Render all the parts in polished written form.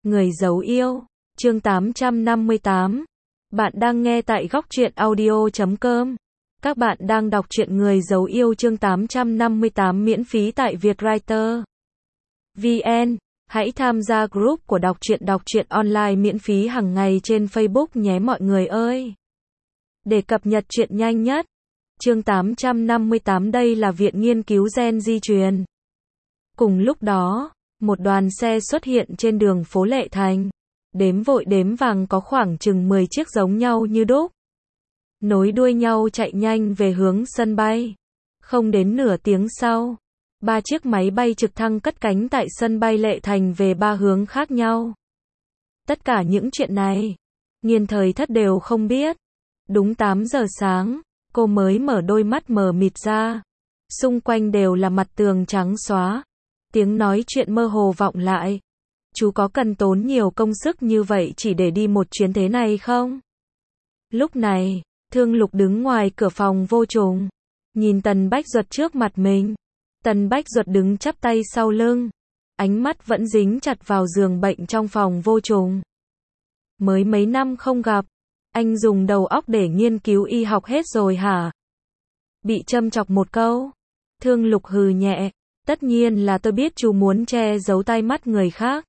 Người giấu yêu, chương 858. Bạn đang nghe tại góc truyện audio.com. Các bạn đang đọc truyện Người giấu yêu chương 858 miễn phí tại Vietwriter VN. Hãy tham gia group của đọc truyện online miễn phí hàng ngày trên Facebook nhé mọi người ơi. Để cập nhật truyện nhanh nhất. Chương 858 đây là Viện Nghiên cứu Gen di truyền. Cùng lúc đó, một đoàn xe xuất hiện trên đường phố Lệ Thành. Đếm vội đếm vàng có khoảng chừng 10 chiếc giống nhau như đúc. Nối đuôi nhau chạy nhanh về hướng sân bay. Không đến nửa tiếng sau, 3 chiếc máy bay trực thăng cất cánh tại sân bay Lệ Thành về 3 hướng khác nhau. Tất cả những chuyện này, Nghiên Thời Thất đều không biết. Đúng 8 giờ sáng, cô mới mở đôi mắt mờ mịt ra. Xung quanh đều là mặt tường trắng xóa. Tiếng nói chuyện mơ hồ vọng lại. Chú có cần tốn nhiều công sức như vậy chỉ để đi một chuyến thế này không? Lúc này, Thương Lục đứng ngoài cửa phòng vô trùng. Nhìn Tần Bách Duật trước mặt mình. Tần Bách Duật đứng chắp tay sau lưng. Ánh mắt vẫn dính chặt vào giường bệnh trong phòng vô trùng. Mới mấy năm không gặp. Anh dùng đầu óc để nghiên cứu y học hết rồi hả? Bị châm chọc một câu. Thương Lục hừ nhẹ. Tất nhiên là tôi biết chú muốn che giấu tai mắt người khác.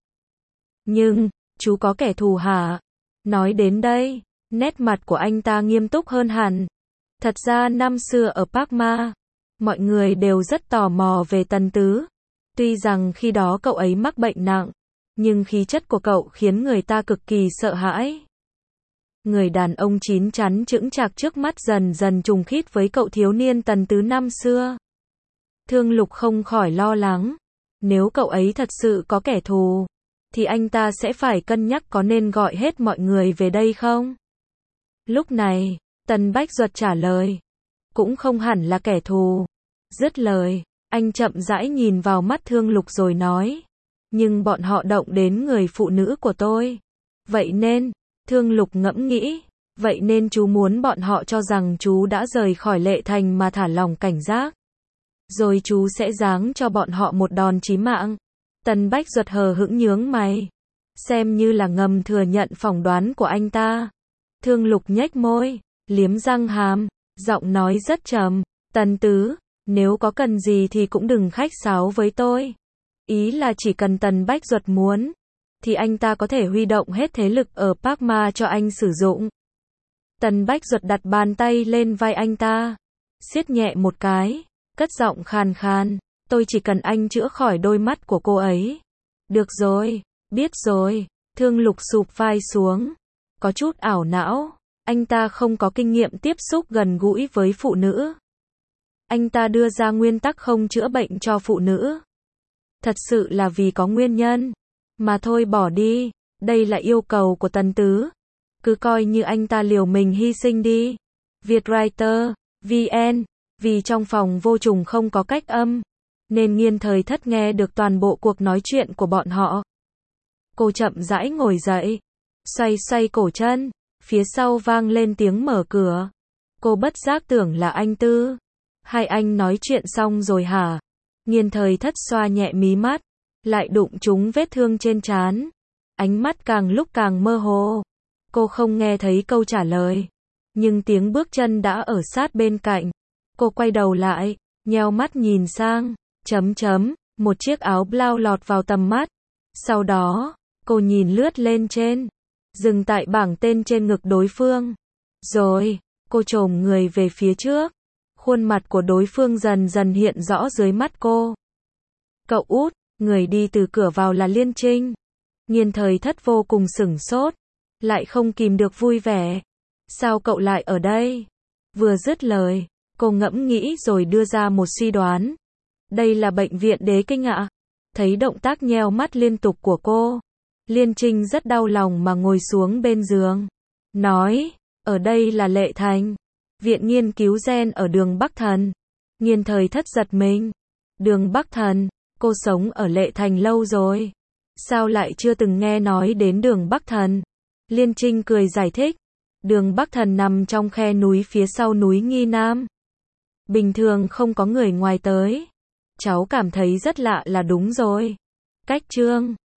Nhưng, chú có kẻ thù hả? Nói đến đây, nét mặt của anh ta nghiêm túc hơn hẳn. Thật ra năm xưa ở Park Ma, mọi người đều rất tò mò về Tần Tứ. Tuy rằng khi đó cậu ấy mắc bệnh nặng, nhưng khí chất của cậu khiến người ta cực kỳ sợ hãi. Người đàn ông chín chắn chững chạc trước mắt dần dần trùng khít với cậu thiếu niên Tần Tứ năm xưa. Thương Lục không khỏi lo lắng. Nếu cậu ấy thật sự có kẻ thù, thì anh ta sẽ phải cân nhắc có nên gọi hết mọi người về đây không? Lúc này, Tần Bách Duật trả lời. Cũng không hẳn là kẻ thù. Dứt lời, anh chậm rãi nhìn vào mắt Thương Lục rồi nói. Nhưng bọn họ động đến người phụ nữ của tôi. Vậy nên, Thương Lục ngẫm nghĩ. Vậy nên chú muốn bọn họ cho rằng chú đã rời khỏi Lệ Thành mà thả lòng cảnh giác. Rồi chú sẽ giáng cho bọn họ một đòn chí mạng. Tần Bách Duật hờ hững nhướng mày. Xem như là ngầm thừa nhận phỏng đoán của anh ta. Thương Lục nhếch môi, liếm răng hàm, giọng nói rất trầm. Tần Tứ, nếu có cần gì thì cũng đừng khách sáo với tôi. Ý là chỉ cần Tần Bách Duật muốn, thì anh ta có thể huy động hết thế lực ở Park Ma cho anh sử dụng. Tần Bách Duật đặt bàn tay lên vai anh ta, siết nhẹ một cái, cất giọng khàn khàn. Tôi chỉ cần anh chữa khỏi đôi mắt của cô ấy. Được rồi, biết rồi. Thương Lục sụp vai xuống. Có chút ảo não. Anh ta không có kinh nghiệm tiếp xúc gần gũi với phụ nữ. Anh ta đưa ra nguyên tắc không chữa bệnh cho phụ nữ. Thật sự là vì có nguyên nhân. Mà thôi bỏ đi. Đây là yêu cầu của Tần Tứ. Cứ coi như anh ta liều mình hy sinh đi. Vietwriter VN. Vì trong phòng vô trùng không có cách âm, nên Nghiên Thời Thất nghe được toàn bộ cuộc nói chuyện của bọn họ. Cô chậm rãi ngồi dậy, xoay xoay cổ chân, phía sau vang lên tiếng mở cửa. Cô bất giác tưởng là anh Tư. Hai anh nói chuyện xong rồi hả? Nghiên Thời Thất xoa nhẹ mí mắt, lại đụng trúng vết thương trên trán. Ánh mắt càng lúc càng mơ hồ. Cô không nghe thấy câu trả lời, nhưng tiếng bước chân đã ở sát bên cạnh. Cô quay đầu lại, nheo mắt nhìn sang, một chiếc áo blau lọt vào tầm mắt. Sau đó, cô nhìn lướt lên trên, dừng tại bảng tên trên ngực đối phương. Rồi, cô chồm người về phía trước. Khuôn mặt của đối phương dần dần hiện rõ dưới mắt cô. Cậu út, người đi từ cửa vào là Liên Trinh. Nghiên Thời Thất vô cùng sửng sốt, lại không kìm được vui vẻ. Sao cậu lại ở đây? Vừa dứt lời, cô ngẫm nghĩ rồi đưa ra một suy đoán. Đây là bệnh viện Đế Kinh ạ? Thấy động tác nheo mắt liên tục của cô, Liên Trinh rất đau lòng mà ngồi xuống bên giường. Nói, ở đây là Lệ Thành. Viện Nghiên cứu Gen ở đường Bắc Thần. Nghiên Thời Thất giật mình. Đường Bắc Thần, cô sống ở Lệ Thành lâu rồi. Sao lại chưa từng nghe nói đến đường Bắc Thần? Liên Trinh cười giải thích. Đường Bắc Thần nằm trong khe núi phía sau núi Nghi Nam. Bình thường không có người ngoài tới. Cháu cảm thấy rất lạ là đúng rồi. Cách chương